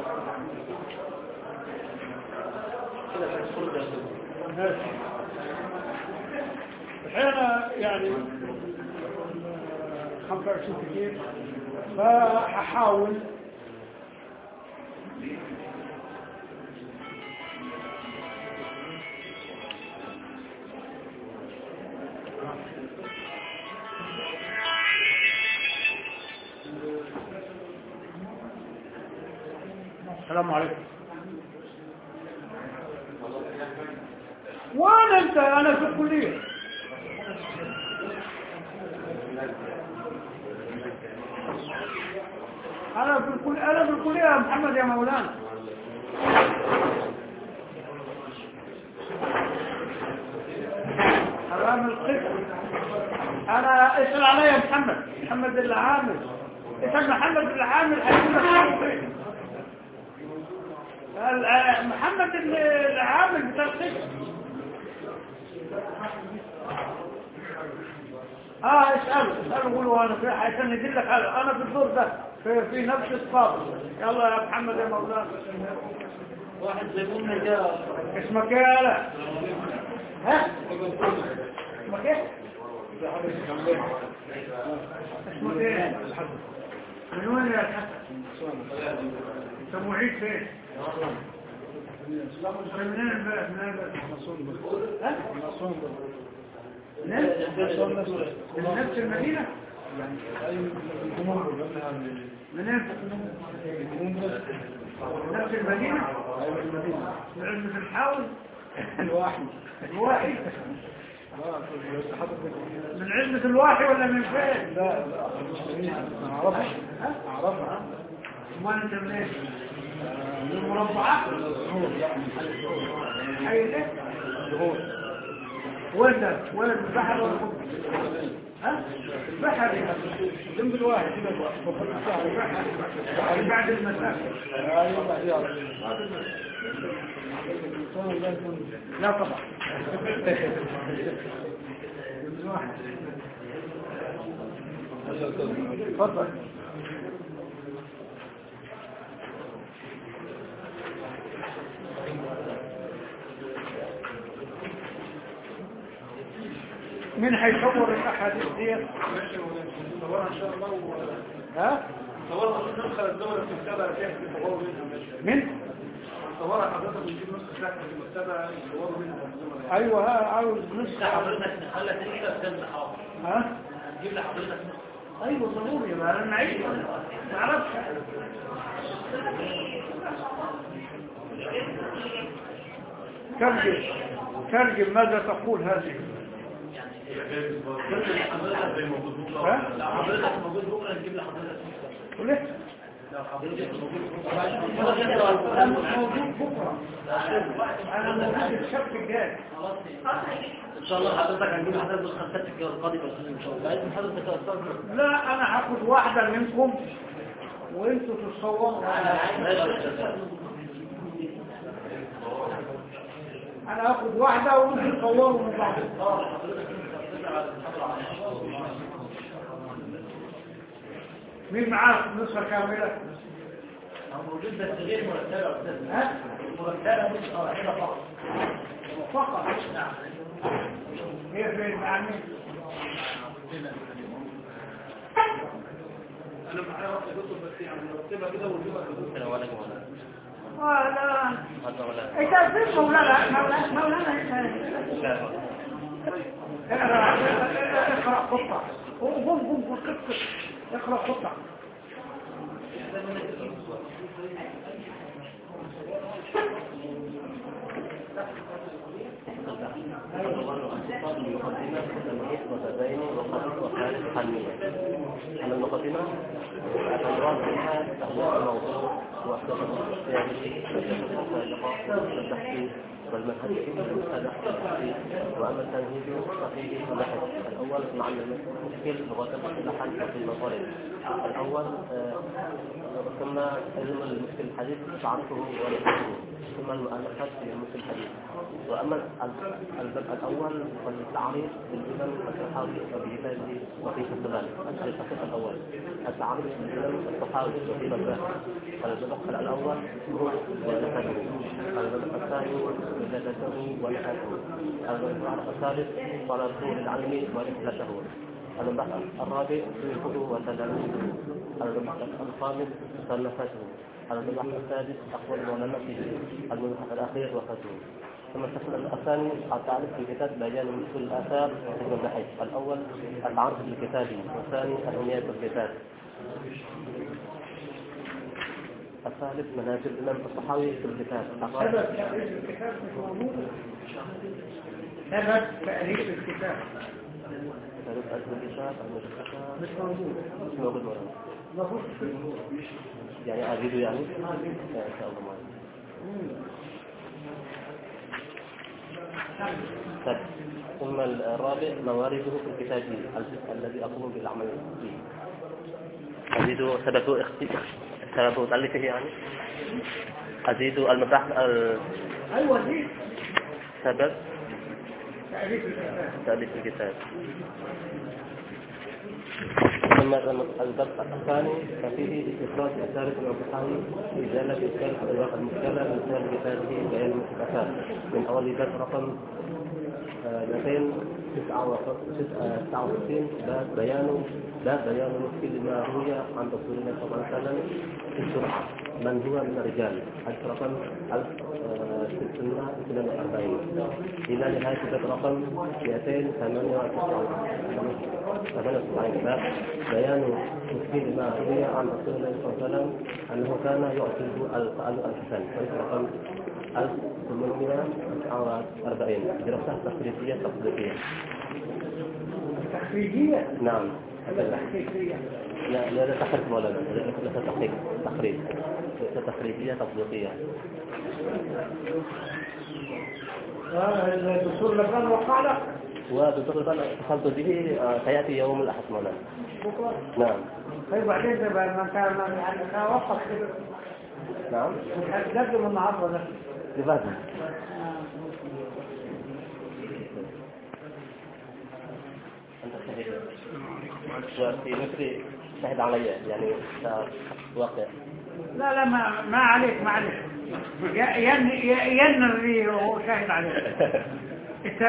الحين يعني خمسة وعشرين كتير فحاول السلام عليكم. وانا انت انا في الكلية انا في الكلية انا في الكلية يا محمد يا مولانا. حرام القسم انا اسأل علي يا محمد محمد العامل اسأل محمد العامل هيقول لك محمد العامل بتاع القسم. اه اسأله اسأله قولوا انا في عشان يدلك على انا في الدور ده في, في نفس الصف. يلا يا محمد يا مولانا. واحد زبون جاء اسمك ايه يا لا ها اسمك ايه اسمك ايه من وين يا الحسن انت معيد فين منين البلد منين البلد ها؟ من نفس المدينة منين نفس المدينة من علم في الحاول الواحد الواحد من علمة الواحي ولا من فين؟ لا لا أنا أعرفها أعرفها ما أنت منين؟ من المربعات؟ حي ليه؟ وين ده؟ وين البحر ولا الخبز؟ ها؟ البحر جنب الواحد كده البحر بعد المسافة ايوه بعد لا طبعا تفضل من هيصور الاحاديث دي صورها ان شاء الله و... ها صورها ندخل الدوله في المكتبه فيها تصور منها من صورها حضرتك ونجيب نسخه تحت في المكتبه تصور منها ايوه ها عاوز نسخه حضرتك نخلى تكتب كم حاضر ها نجيب لحضرتك ايوه ضروري ما انا معيش ما اعرفش ترجم ترجم ماذا تقول هذه ها لو حضرتك موجود بكره نجيب لحضرتك وليه لو حضرتك موجود انا مش موجود بكره انا موجود السبت الجاي خلاص ان شاء الله حضرتك هنجيب لحضرتك نسخه السبت القادم ان شاء الله لازم حضرتك تستاذن لا انا هاخد واحده منكم وانتوا تتصوروا انا هاخد واحده وانتوا تصوروا من بعض مين معاك نسخه كامله موجود بس غير مرتبه يا استاذ ها مرتبه مش قاعده فقط فقط نعم هي فين يعني انا معايا واحده كتب بس يعني نرتبها كده ونجيبها السلام عليكم ورحمة ولا الله. انت فين مولانا مولانا مولانا اقرا خطه قوم قوم قوم اقرا خطه أن المقدمة الأمراض منها تهوى الموضوع وأحداث السياسي والتحقيق والمنهج هذا وأما التنهيج ففيه مباحث الأول مع المشكل لغة الاصطلاحا في المطالب الأول ثم علم المشكل الحديث تعرفه ونفسه ثم المؤلفات في المشكل الحديث وأما الباب الأول فالتعريف بالإمام الصحابي وبكتابه وفي السلال الشق الأول التعريف بالإمام الصحابي وفي مباحث الباب الأول اسمه ونفسه الباب الثاني ولادته ونفسه الباب الثالث طلبه للعلم ورحلته المبحث الرابع سلوكه وتلاميذه المبحث الخامس مصنفاته المبحث السادس أقوال علمائه المبحث الأخير وفاته ثم الفصل الثاني التعريف في كتاب بيان مشكل الآثار في المباحث الأول التعرف بالكتابي والثاني العناية بالكتاب الثالث منهج الإمام الصحاوي في الكتاب سبب تأليف الكتاب مش موجود سبب تأليف الكتاب مش موجود مش موجود ولا يعني أزيد يعني إن شاء الله طيب ثم الرابع موارده في الكتاب الذي أقوم بالعمل فيه أزيد سبب سبب تأليفه يعني أزيد المباحث ال... أيوة دي سبب تأليف الكتاب تأليف الكتاب ثم الباب الثاني ففيه إخراج أثار الأصحابي إزالة إشكال الواقع المشكلة من خلال كتابه بيان الأثار من أول باب رقم مئتين وتسعة وستين باب بيان باب بيان مشكل ما روي عن رسول الله صلى الله عليه وسلم في السرعة من هو من الرجال حديث رقم ألف وستمائة واثنين وأربعين إلى نهاية الباب رقم مئتين وثمانية وتسعين باب بيان تفصيل ما روي عن رسول الله صلى الله عليه وسلم أنه كان يعتز الحسن حديث رقم ألف وثمانمائة وتسعة وأربعين دراسة تخريجية تطبيقية. تخريجية؟ نعم. تخريجية. لا لا تخريج ولا لا ليس تخريج تخريج ليس تخريجية تطبيقية. الدكتور لبنان وقع لك؟ والدكتور لبنان اتصلت به سيأتي يوم الأحد مولانا. بكرة؟ نعم. طيب بعدين تبقى ما كان يعني توقف كده. نعم. هتقدم النهارده ده. لماذا؟ أنت شهيد. وفي مصر شهد علي يعني واقع. لا لا ما ما عليك ما عليك. ين ين اللي هو شاهد عليك. انت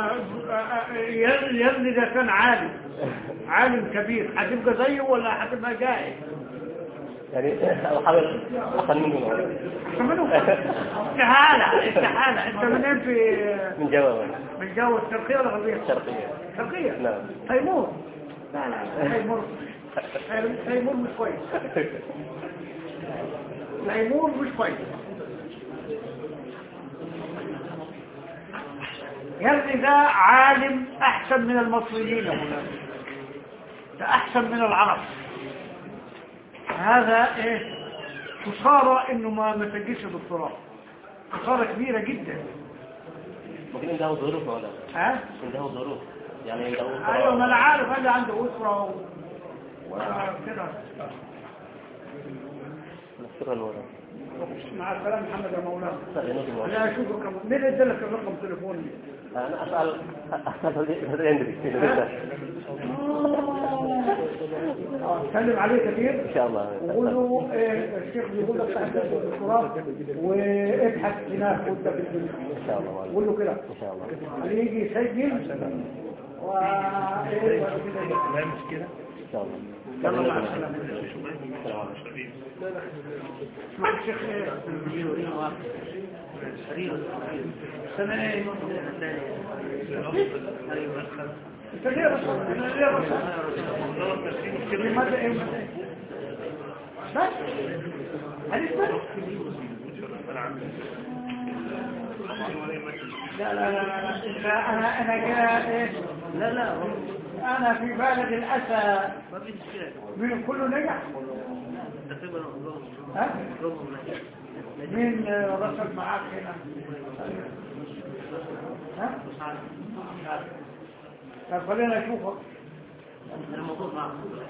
ين ده كان عالم عالم كبير هتبقى زيه ولا هتبقى جاهل؟ يعني أحاول أحسن منه. أحسن منه؟ استحالة استحالة. أنت منين في؟ من جوا. من جوا الشرقية ولا الغربية؟ الشرقية. الشرقية؟ نعم. تيمور. لا لا تيمور تيمور مش كويس. تيمور مش كويس. يرضي ده عالم أحسن من المصريين هنا. ده أحسن من العرب. هذا ايه خسارة انه ما ما سجلش دكتوراه. خسارة كبيرة جدا. ممكن عنده ظروف ولا ها عنده ظروف يعني عنده ايوه ما انا عارف هذا عنده اسرة و... وكده. شكرا مولانا. مع السلامة محمد يا مولانا. مولانا. لا اشوفك مين ادالك الرقم تليفوني؟ انا اسال اسال عندي سلم عليه كثير ان شاء الله. وقول له إيه الشيخ بيقول لك تحت الدكتوراه وابحث هناك وانت في الدنيا ان شاء الله. قول له كده ان شاء الله. اللي يجي يسجل و ايه لا مشكله ان شاء الله. يلا مع السلامه. اسمع الشيخ ايه سنه ايه انت ليه رسول انا ليه رسول لماذا ايه بس حديث بس لا لا لا لا انا انا جاء ايه لا لا انا في بالغ الاسى من كله نجح ها مين رسل معاك هنا ها طب خلينا نشوفك الموضوع معك.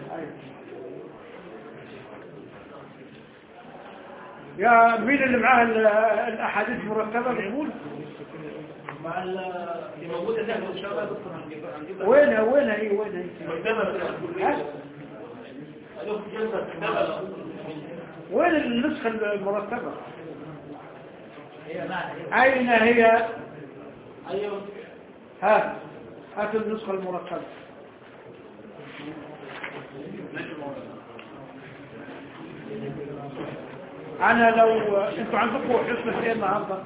يا مين اللي معاه الاحاديث مرتبه بيقول مع اللي موجوده ده ان شاء الله دكتور هنجيبها. وين وين هي وين هي وين النسخه المرتبه اين هي ايوه ها هات النسخه المرتبه انا لو انتوا عندكم حصه ايه النهارده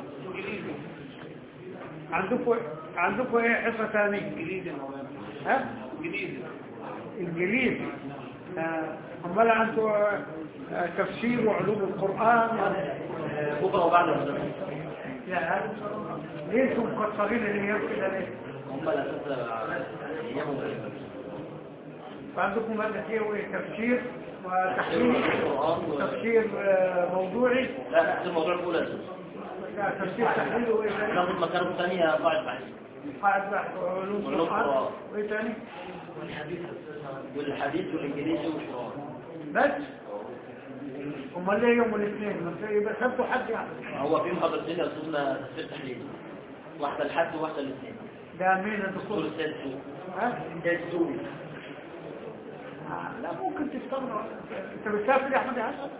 عندكم عندكم ايه حصه ثانيه انجليزي مولانا. ها انجليزي انجليزي آه، امال انتوا آه، تفسير وعلوم القران بكره وبعد الغد. يا ليه انتم مكسرين الايام كده ليه هم الاساس ايام فعندكم ماده ايه وايه تفسير وتحليل تفسير آه، موضوعي لا الموضوع الاولى لا تفسير تحليل وايه ثاني ناخذ مكان ثانيه قاعد بحث قاعد بحث علوم القران وايه ثاني والحديث والانجليزي والقران بس امال ليه يوم الاثنين ما يبقى سبتوا حد يعني هو في محاضرتين يا استاذنا تفسير تحليل واحده الحد وواحده الاثنين ده مين دكتور الدكتور السيد سوق ها السوق آه، لا ممكن تستمر انت بتسافر يا احمد يا حسن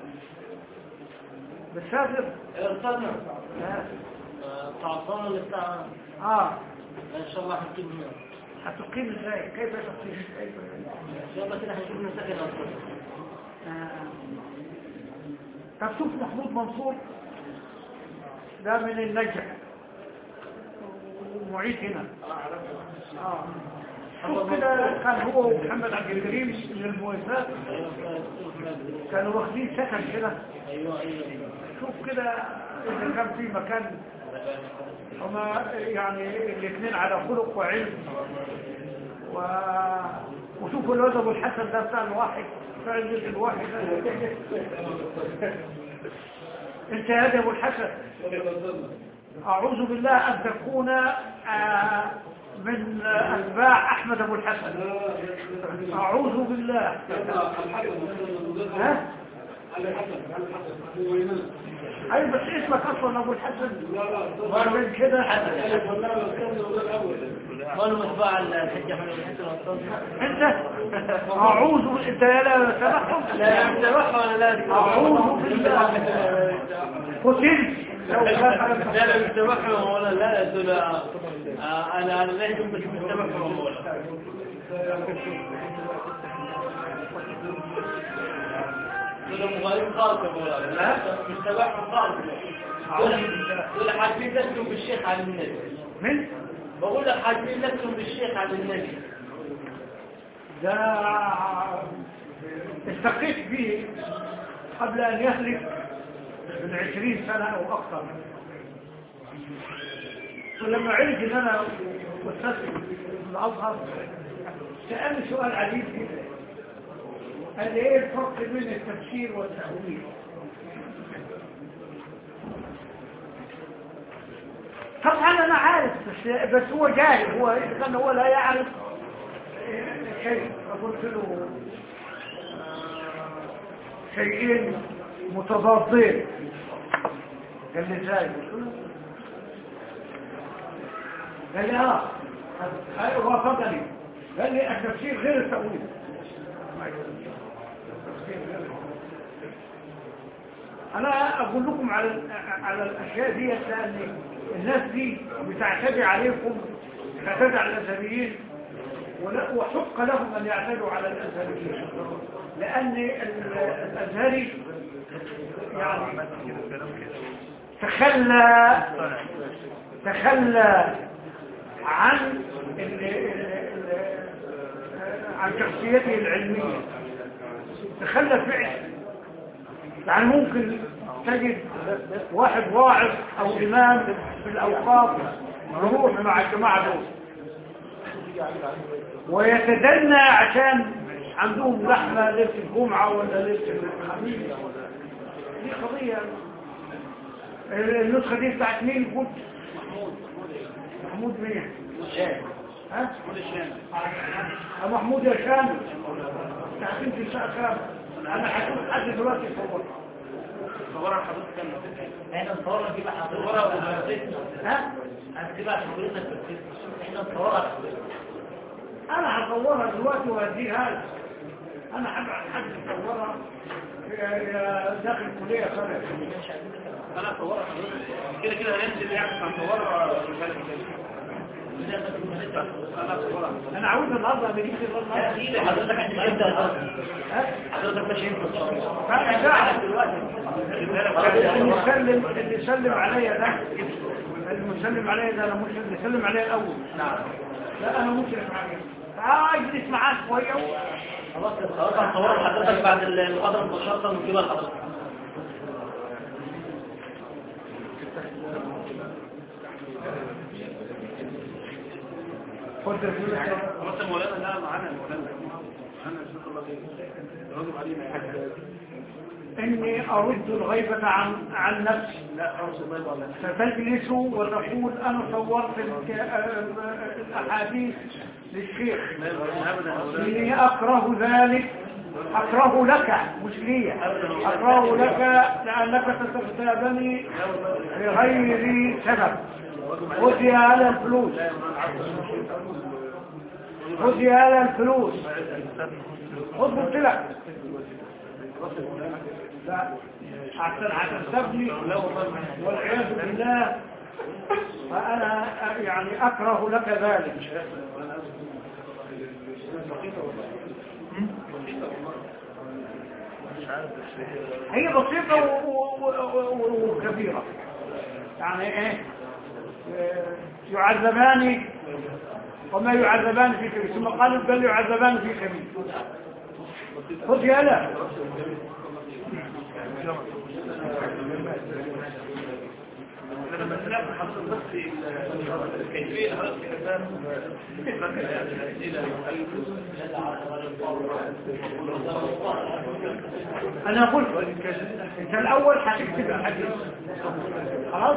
بتسافر استنى اه تعطانا اللي بتاع اه ان شاء الله هنجيب منه هتقيم ازاي كيف تقيم كيف ان شاء الله كده هنجيب لنا سكن اصلا آه. طب شوف محمود منصور ده من النجع معيد هنا اه شوف كده كان هو ومحمد عبد الكريم من المواساة كانوا واخدين سكن كده شوف كده إذا كان في مكان هما يعني الاثنين على خلق وعلم و... وشوفوا الواد ابو الحسن ده بتاع الواحد بتاع الواحد انت يا ابو الحسن اعوذ بالله ان تكون آه من اتباع احمد ابو الحسن اعوذ بالله ها اي بس اسمك اصلا ابو الحسن ومن كده قالوا متباع الحجة من الحسن والصوت انت اعوذ انت يا لا سمحهم لا سمحوا ولا لا اعوذ بالله قتلت لو لا لا سمحوا ولا لا دول انا انا لا يمكن بس سمحوا ولا دول مغالين خالص ولا لا مش سمحوا خالص دول حاجبين نفسهم بالشيخ على النبي من بقول لك حاجبين نفسهم بالشيخ على النبي ده استقيت به قبل ان يهلك من عشرين سنة او اكثر ولما عرف ان انا استاذ في الازهر سألني سؤال عجيب جدا قال لي ايه الفرق بين التفسير والتأويل طبعا انا عارف بس, بس هو جاهل هو اذا كان هو لا يعرف شيء فقلت له شيئين متضادين قال لي ازاي قال لي اه وافقني قال لي التفسير غير التأويل انا اقول لكم على على الاشياء دي لان الناس دي بتعتدي عليكم تعتدي على الازهريين وحق لهم ان يعتدوا على الازهريين لان الازهري يعني تخلى تخلى عن عن شخصيته العلمية تخلى فعل يعني ممكن تجد واحد واعظ او امام في الاوقاف يروح مع الجماعة دول ويتدنى عشان عندهم لحمة ليلة الجمعة ولا ليلة الخميس دي قضية النسخة دي بتاعت مين قلت محمود مين ها محمود يا شام تعرفين في الساعة كام انا هشوف حد دلوقتي يصور صورها حضرتك احنا نصورها كده حضرتك ها هتبقى حضرتك احنا نصورها انا هصورها دلوقتي وهديها لك انا هبعت حد يصورها داخل الكليه خالص انا اصورها حضرتك كده كده هننزل يعني هنصورها انا عاوز النهارده نجيب النهارده حضرتك انت حضرتك ماشي انت اللي يسلم اللي يسلم عليا ده المسلم عليا ده انا مش اللي يسلم عليا الاول نعم لا انا مشرف عليه تعال اجلس معاك شويه خلاص خلاص هنصور حضرتك بعد المحاضره مباشره ونجيبها لحضرتك قلت خلاص مولانا لا معانا مولانا معانا الشيخ الله يرضى علينا اني ارد الغيبة عن عن نفسي لا خلاص الله يرضى علينا فتجلس وتقول انا صورت الاحاديث للشيخ اني اكره ذلك اكره لك مش لي اكره لك لانك ستغتابني بغير سبب خذي على الفلوس خذي على الفلوس خذ قلت لك لا عشان هتستبني والعياذ بالله فأنا يعني أكره لك ذلك هي بسيطة وكبيرة. يعني ايه يعذبان وما يعذبان في كبير، ثم قالوا بل يعذبان في كبير. خذ يا لا لما سمعت حضرتك بس كيفية هذا الكلام أنا قلت أنت الأول هتكتب الحديث خلاص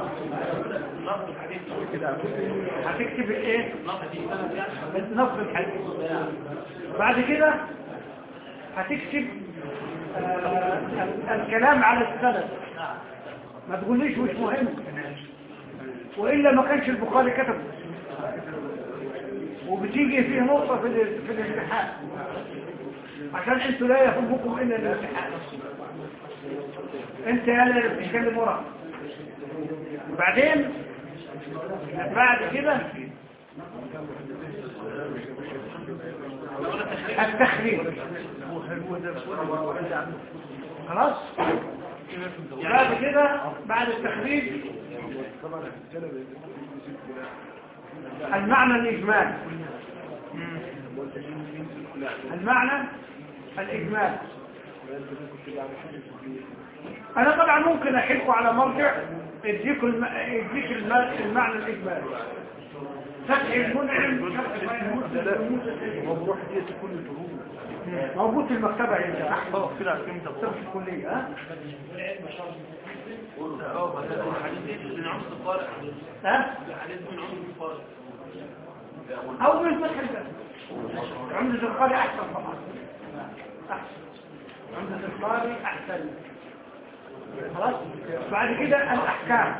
هتكتب الايه نص الحديث. بعد كده هتكتب آه الكلام على السند، ما تقوليش مش مهم، وإلا ما كانش البخاري كتبه. وبتيجي فيه نقطة في في الامتحان عشان انتوا لا يهمكم إلا الامتحان، انت يا اللي بتتكلم ورا. وبعدين بعد كده التخريج خلاص. بعد كده بعد التخريج المعنى الإجمالي، المعنى الإجمالي. أنا طبعا ممكن أحلكوا على مرجع يديك الم... يديك الم... المعنى الإجمالي. فتح المنعم موجود في المكتبة عندنا أحضر في الكلية. ها؟ ها؟ أو من فتح الباب عمدة القارئ أحسن طبعا، أحسن عمدة القارئ أحسن. خلاص. بعد كده الأحكام.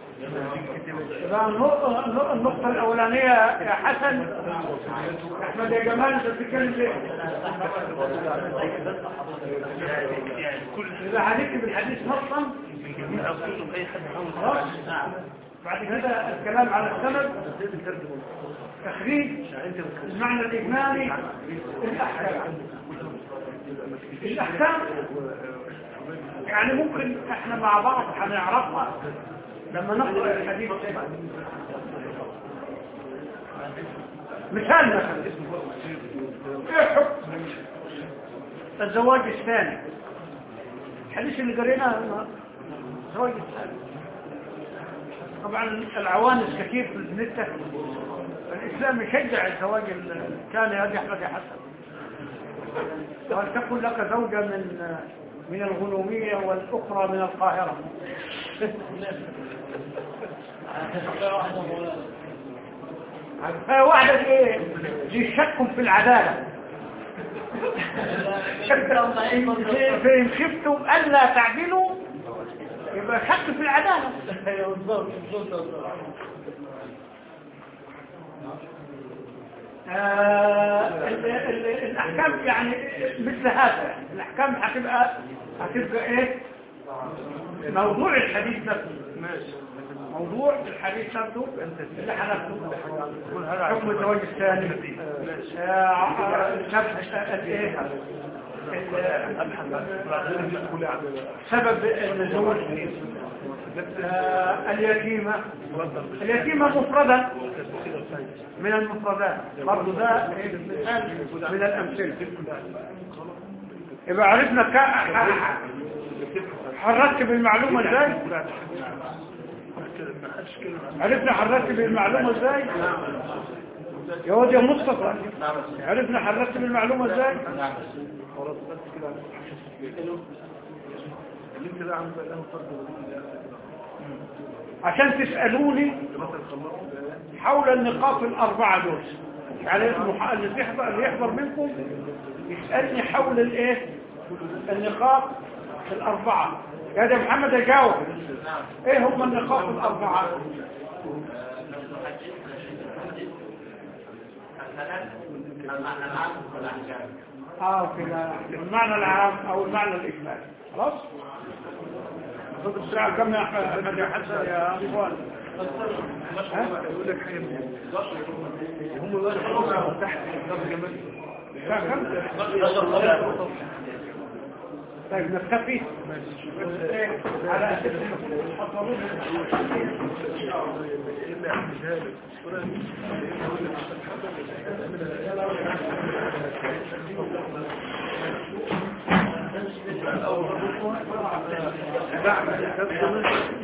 النقطة الأولانية يا حسن أحمد يا جمال أنت بتتكلم ليه؟ إذا هنكتب الحديث نصا خلاص. بعد كده الكلام على السند، تخريج المعنى الإجمالي، الأحكام. الأحكام يعني ممكن احنا مع بعض هنعرفها لما نقرأ الحديث. مثال مثلا ايه حكم الزواج الثاني؟ الحديث اللي قريناه الزواج الثاني. طبعا العوانس كثير في النت. الإسلام يشجع الزواج الثاني. هذه أحمد يا حسن، وهل تكون لك زوجة من من الغنومية والأخرى من القاهرة؟ واحدة ايه دي شك في العدالة. فإن خفتم ألا تعدلوا يبقى شك في العدالة. آه الأحكام يعني مثل هذا. الأحكام هتبقى هتبقى ايه موضوع الحديث نفسه. موضوع الحديث نفسه اللي هناخده حكم الزواج الثاني، سبب النزول، اليتيمة. اليتيمة مفردة من المفردات برضو، ده مثال من الأمثلة. يبقى عرفنا هنرتب المعلومة ازاي؟ عرفنا هنرتب المعلومة ازاي؟ يا واد يا مصطفى، عرفنا هنرتب المعلومة ازاي؟ عشان تسألوني حول النقاط الأربعة دول. يعني اللي يحضر اللي يحضر منكم يسألني حول الايه النقاط الأربعة. يا ده محمد أجاوب ايه هم النقاط الأربعة؟ اه كده المعنى العام او المعنى الإجمالي. خلاص. خد الساعة كم يا أحمد يا حسن يا أخوان؟ يقول لك حاجة هم اللي تحت كم طيب نكتفي على اساس تفضلون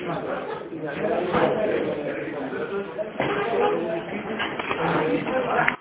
نعم